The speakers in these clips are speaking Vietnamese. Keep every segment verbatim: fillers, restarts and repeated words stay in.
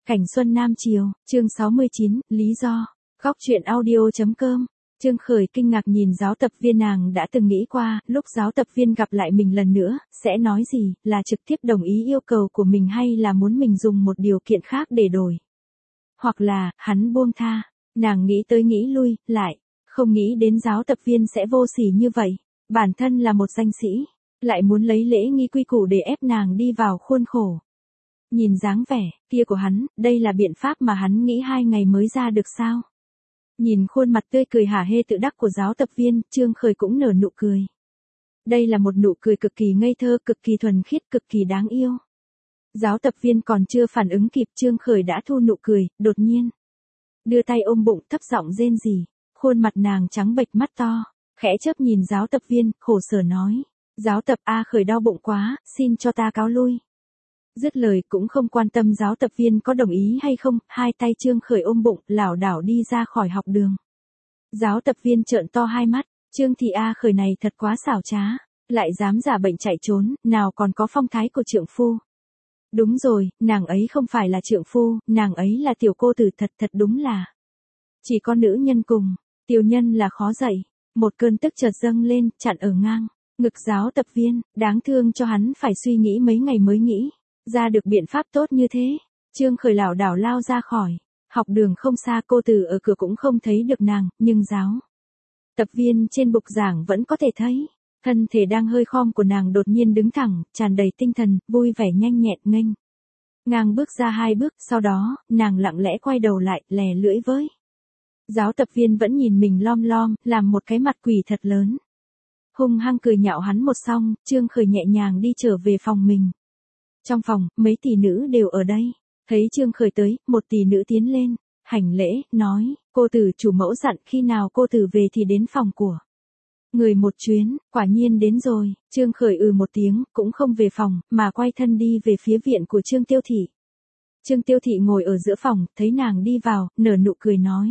Cảnh xuân Nam Chiều, chương sáu mươi chín, lý do. Góc truyện audio.com. Trương Khởi kinh ngạc nhìn giáo tập viên, nàng đã từng nghĩ qua, lúc giáo tập viên gặp lại mình lần nữa, sẽ nói gì, là trực tiếp đồng ý yêu cầu của mình hay là muốn mình dùng một điều kiện khác để đổi. Hoặc là, hắn buông tha. Nàng nghĩ tới nghĩ lui, lại, không nghĩ đến giáo tập viên sẽ vô sỉ như vậy. Bản thân là một danh sĩ, lại muốn lấy lễ nghi quy củ để ép nàng đi vào khuôn khổ. Nhìn dáng vẻ kia của hắn, đây là biện pháp mà hắn nghĩ hai ngày mới ra được sao? Nhìn khuôn mặt tươi cười hả hê tự đắc của giáo tập viên, Trương Khởi cũng nở nụ cười. Đây là một nụ cười cực kỳ ngây thơ, cực kỳ thuần khiết, cực kỳ đáng yêu. Giáo tập viên còn chưa phản ứng kịp, Trương Khởi đã thu nụ cười, đột nhiên đưa tay ôm bụng, thấp giọng rên rỉ. Khuôn mặt nàng trắng bệch, mắt to, khẽ chớp nhìn giáo tập viên, khổ sở nói: "Giáo tập A Khởi đau bụng quá, xin cho ta cáo lui." Dứt lời cũng không quan tâm giáo tập viên có đồng ý hay không, hai tay Trương Khởi ôm bụng, lảo đảo đi ra khỏi học đường. Giáo tập viên trợn to hai mắt, Trương thị A Khởi này thật quá xảo trá, lại dám giả bệnh chạy trốn, nào còn có phong thái của trượng phu. Đúng rồi, nàng ấy không phải là trượng phu, nàng ấy là tiểu cô tử, thật thật đúng là chỉ có nữ nhân cùng, tiểu nhân là khó dạy. Một cơn tức chợt dâng lên, chặn ở ngang ngực giáo tập viên, đáng thương cho hắn phải suy nghĩ mấy ngày mới nghĩ ra được biện pháp tốt như thế. Trương Khởi lảo đảo lao ra khỏi học đường không xa, cô tử ở cửa cũng không thấy được nàng, nhưng giáo tập viên trên bục giảng vẫn có thể thấy. Thân thể đang hơi khom của nàng đột nhiên đứng thẳng, tràn đầy tinh thần, vui vẻ nhanh nhẹn nghênh ngang bước ra hai bước, sau đó, nàng lặng lẽ quay đầu lại, lè lưỡi với giáo tập viên vẫn nhìn mình lom lom, làm một cái mặt quỷ thật lớn. Hung hăng cười nhạo hắn một xong, Trương Khởi nhẹ nhàng đi trở về phòng mình. Trong phòng, mấy tỷ nữ đều ở đây. Thấy Trương Khởi tới, một tỷ nữ tiến lên, hành lễ, nói: "Cô tử chủ mẫu dặn khi nào cô tử về thì đến phòng của người một chuyến." Quả nhiên đến rồi. Trương Khởi ừ một tiếng, cũng không về phòng, mà quay thân đi về phía viện của Trương Tiêu Thị. Trương Tiêu Thị ngồi ở giữa phòng, thấy nàng đi vào, nở nụ cười nói: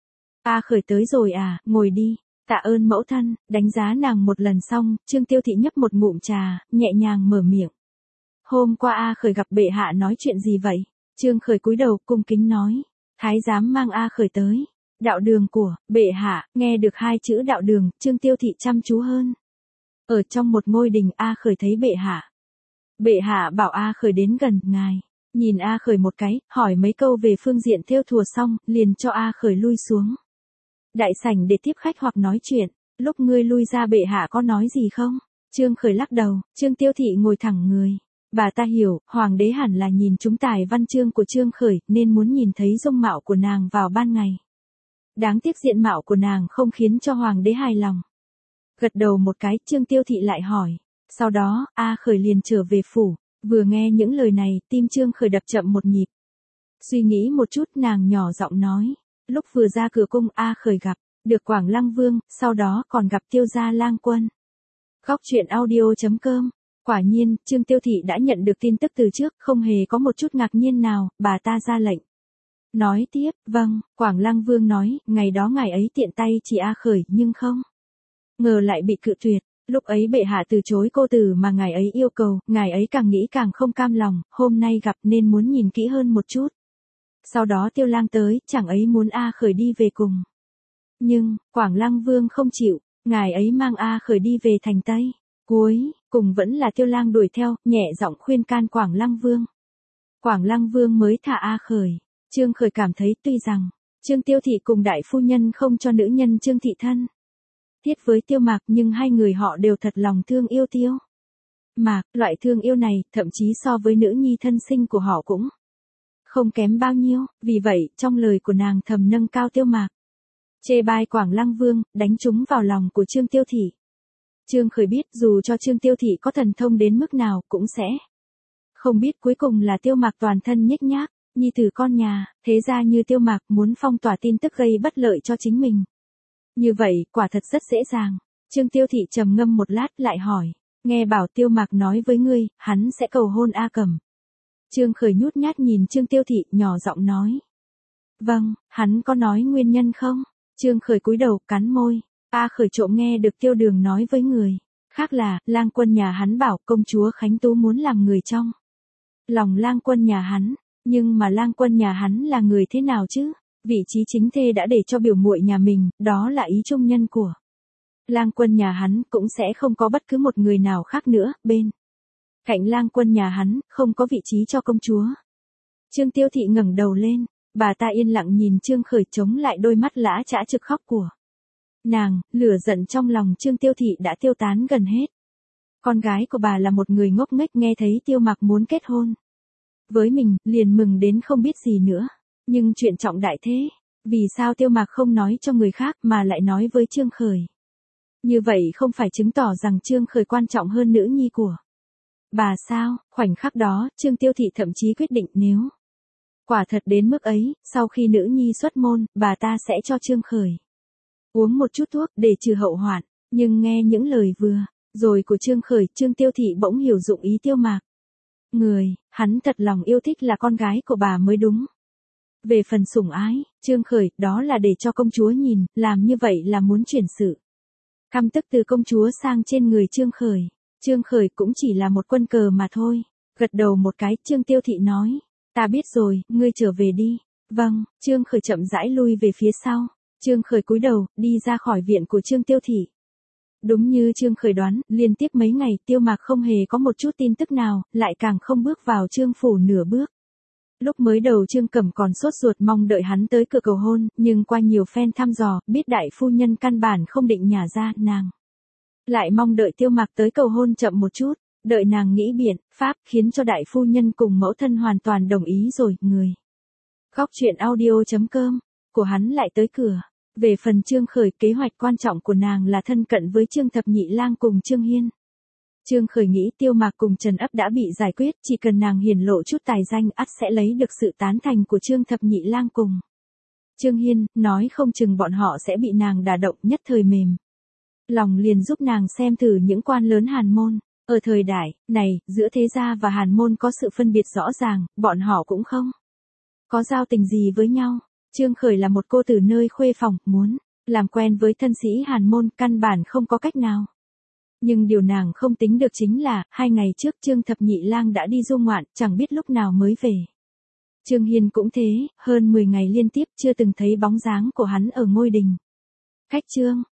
"A Khởi tới rồi à, ngồi đi." "Tạ ơn mẫu thân." Đánh giá nàng một lần xong, Trương Tiêu Thị nhấp một ngụm trà, nhẹ nhàng mở miệng: "Hôm qua A Khởi gặp bệ hạ nói chuyện gì vậy?" Trương Khởi cúi đầu cung kính nói: "Thái giám mang A Khởi tới đạo đường của bệ hạ." Nghe được hai chữ đạo đường, Trương Tiêu Thị chăm chú hơn. Ở trong một ngôi đình, A Khởi thấy bệ hạ. Bệ hạ bảo A Khởi đến gần ngài. Nhìn A Khởi một cái, hỏi mấy câu về phương diện thêu thùa xong, liền cho A Khởi lui xuống đại sảnh để tiếp khách hoặc nói chuyện. "Lúc ngươi lui ra bệ hạ có nói gì không?" Trương Khởi lắc đầu. Trương Tiêu Thị ngồi thẳng người. Bà ta hiểu, hoàng đế hẳn là nhìn trúng tài văn chương của Trương Khởi, nên muốn nhìn thấy dung mạo của nàng vào ban ngày. Đáng tiếc diện mạo của nàng không khiến cho hoàng đế hài lòng. Gật đầu một cái, Trương Tiêu Thị lại hỏi. Sau đó, A Khởi liền trở về phủ. Vừa nghe những lời này, tim Trương Khởi đập chậm một nhịp. Suy nghĩ một chút, nàng nhỏ giọng nói: "Lúc vừa ra cửa cung, A Khởi gặp được Quảng Lăng Vương, sau đó còn gặp Tiêu gia lang quân." Góc truyện audio.com. Quả nhiên, Trương Tiêu Thị đã nhận được tin tức từ trước, không hề có một chút ngạc nhiên nào, bà ta ra lệnh. Nói tiếp: "Vâng." Quảng Lăng Vương nói: "Ngày đó ngài ấy tiện tay chỉ A Khởi, nhưng không ngờ lại bị cự tuyệt. Lúc ấy bệ hạ từ chối cô tử mà ngài ấy yêu cầu, ngài ấy càng nghĩ càng không cam lòng, hôm nay gặp nên muốn nhìn kỹ hơn một chút. Sau đó Tiêu lang tới, chẳng ấy muốn A Khởi đi về cùng. Nhưng, Quảng Lăng Vương không chịu, ngài ấy mang A Khởi đi về thành Tây. Cuối cùng vẫn là Tiêu lang đuổi theo, nhẹ giọng khuyên can Quảng Lăng Vương. Quảng Lăng Vương mới thả A Khởi." Trương Khởi cảm thấy tuy rằng Trương Tiêu Thị cùng đại phu nhân không cho nữ nhân Trương Thị thân thiết với Tiêu Mạc, nhưng hai người họ đều thật lòng thương yêu Tiêu Mạc. Loại thương yêu này, thậm chí so với nữ nhi thân sinh của họ cũng không kém bao nhiêu. Vì vậy, trong lời của nàng thầm nâng cao Tiêu Mạc, chê bai Quảng Lăng Vương, đánh trúng vào lòng của Trương Tiêu Thị. Trương Khởi biết dù cho Trương Tiêu Thị có thần thông đến mức nào, cũng sẽ không biết cuối cùng là Tiêu Mạc toàn thân nhếch nhác, nhi tử con nhà, thế ra như Tiêu Mạc muốn phong tỏa tin tức gây bất lợi cho chính mình. Như vậy, quả thật rất dễ dàng. Trương Tiêu Thị trầm ngâm một lát lại hỏi: "Nghe bảo Tiêu Mạc nói với ngươi, hắn sẽ cầu hôn A Cẩm." Trương Khởi nhút nhát nhìn Trương Tiêu Thị, nhỏ giọng nói: "Vâng." "Hắn có nói nguyên nhân không?" Trương Khởi cúi đầu, cắn môi. A Khởi trộm nghe được Tiêu Đường nói với người khác là, lang quân nhà hắn bảo công chúa Khánh Tú muốn làm người trong lòng lang quân nhà hắn. Nhưng mà Lang Quân nhà hắn là người thế nào chứ? Vị trí chính thê đã để cho biểu muội nhà mình, đó là ý trung nhân của Lang Quân nhà hắn, cũng sẽ không có bất cứ một người nào khác nữa, bên cạnh Lang Quân nhà hắn, không có vị trí cho công chúa. Trương Tiêu Thị ngẩng đầu lên, bà ta yên lặng nhìn Trương Khởi chống lại đôi mắt lã chã trực khóc của nàng, lửa giận trong lòng Trương Tiêu Thị đã tiêu tán gần hết. Con gái của bà là một người ngốc nghếch, nghe thấy Tiêu Mạc muốn kết hôn với mình, liền mừng đến không biết gì nữa. Nhưng chuyện trọng đại thế, vì sao Tiêu Mạc không nói cho người khác mà lại nói với Trương Khởi? Như vậy không phải chứng tỏ rằng Trương Khởi quan trọng hơn nữ nhi của bà sao? Khoảnh khắc đó, Trương Tiêu Thị thậm chí quyết định nếu quả thật đến mức ấy, sau khi nữ nhi xuất môn, bà ta sẽ cho Trương Khởi uống một chút thuốc để trừ hậu hoạn. Nhưng nghe những lời vừa rồi của Trương Khởi, Trương Tiêu Thị bỗng hiểu dụng ý Tiêu Mạc. Người, hắn thật lòng yêu thích là con gái của bà mới đúng. Về phần sủng ái, Trương Khởi, đó là để cho công chúa nhìn, làm như vậy là muốn chuyển sự căm tức từ công chúa sang trên người Trương Khởi. Trương Khởi cũng chỉ là một quân cờ mà thôi. Gật đầu một cái, Trương Tiêu Thị nói, ta biết rồi, ngươi trở về đi. Vâng, Trương Khởi chậm rãi lui về phía sau. Trương Khởi cúi đầu, đi ra khỏi viện của Trương Tiêu Thị. Đúng như Trương Khởi đoán, liên tiếp mấy ngày Tiêu Mạc không hề có một chút tin tức nào, lại càng không bước vào Trương phủ nửa bước. Lúc mới đầu Trương Cẩm còn sốt ruột mong đợi hắn tới cửa cầu hôn, nhưng qua nhiều phen thăm dò, biết đại phu nhân căn bản không định nhả ra, nàng lại mong đợi Tiêu Mạc tới cầu hôn chậm một chút, đợi nàng nghĩ biện pháp khiến cho đại phu nhân cùng mẫu thân hoàn toàn đồng ý rồi, người Góc truyện audio chấm com của hắn lại tới cửa. Về phần Trương Khởi, kế hoạch quan trọng của nàng là thân cận với Trương Thập Nhị Lang cùng Trương Hiên. Trương Khởi nghĩ Tiêu Mạc cùng Trần Ấp đã bị giải quyết, chỉ cần nàng hiển lộ chút tài danh ắt sẽ lấy được sự tán thành của Trương Thập Nhị Lang cùng Trương Hiên, nói không chừng bọn họ sẽ bị nàng đả động, nhất thời mềm lòng liền giúp nàng xem thử những quan lớn Hàn môn. Ở thời đại này, giữa thế gia và Hàn môn có sự phân biệt rõ ràng, bọn họ cũng không có giao tình gì với nhau. Trương Khởi là một cô từ nơi khuê phòng, muốn làm quen với thân sĩ Hàn môn, căn bản không có cách nào. Nhưng điều nàng không tính được chính là, hai ngày trước Trương Thập Nhị Lang đã đi du ngoạn, chẳng biết lúc nào mới về. Trương Hiên cũng thế, hơn mười ngày liên tiếp chưa từng thấy bóng dáng của hắn ở ngôi đình khách Trương.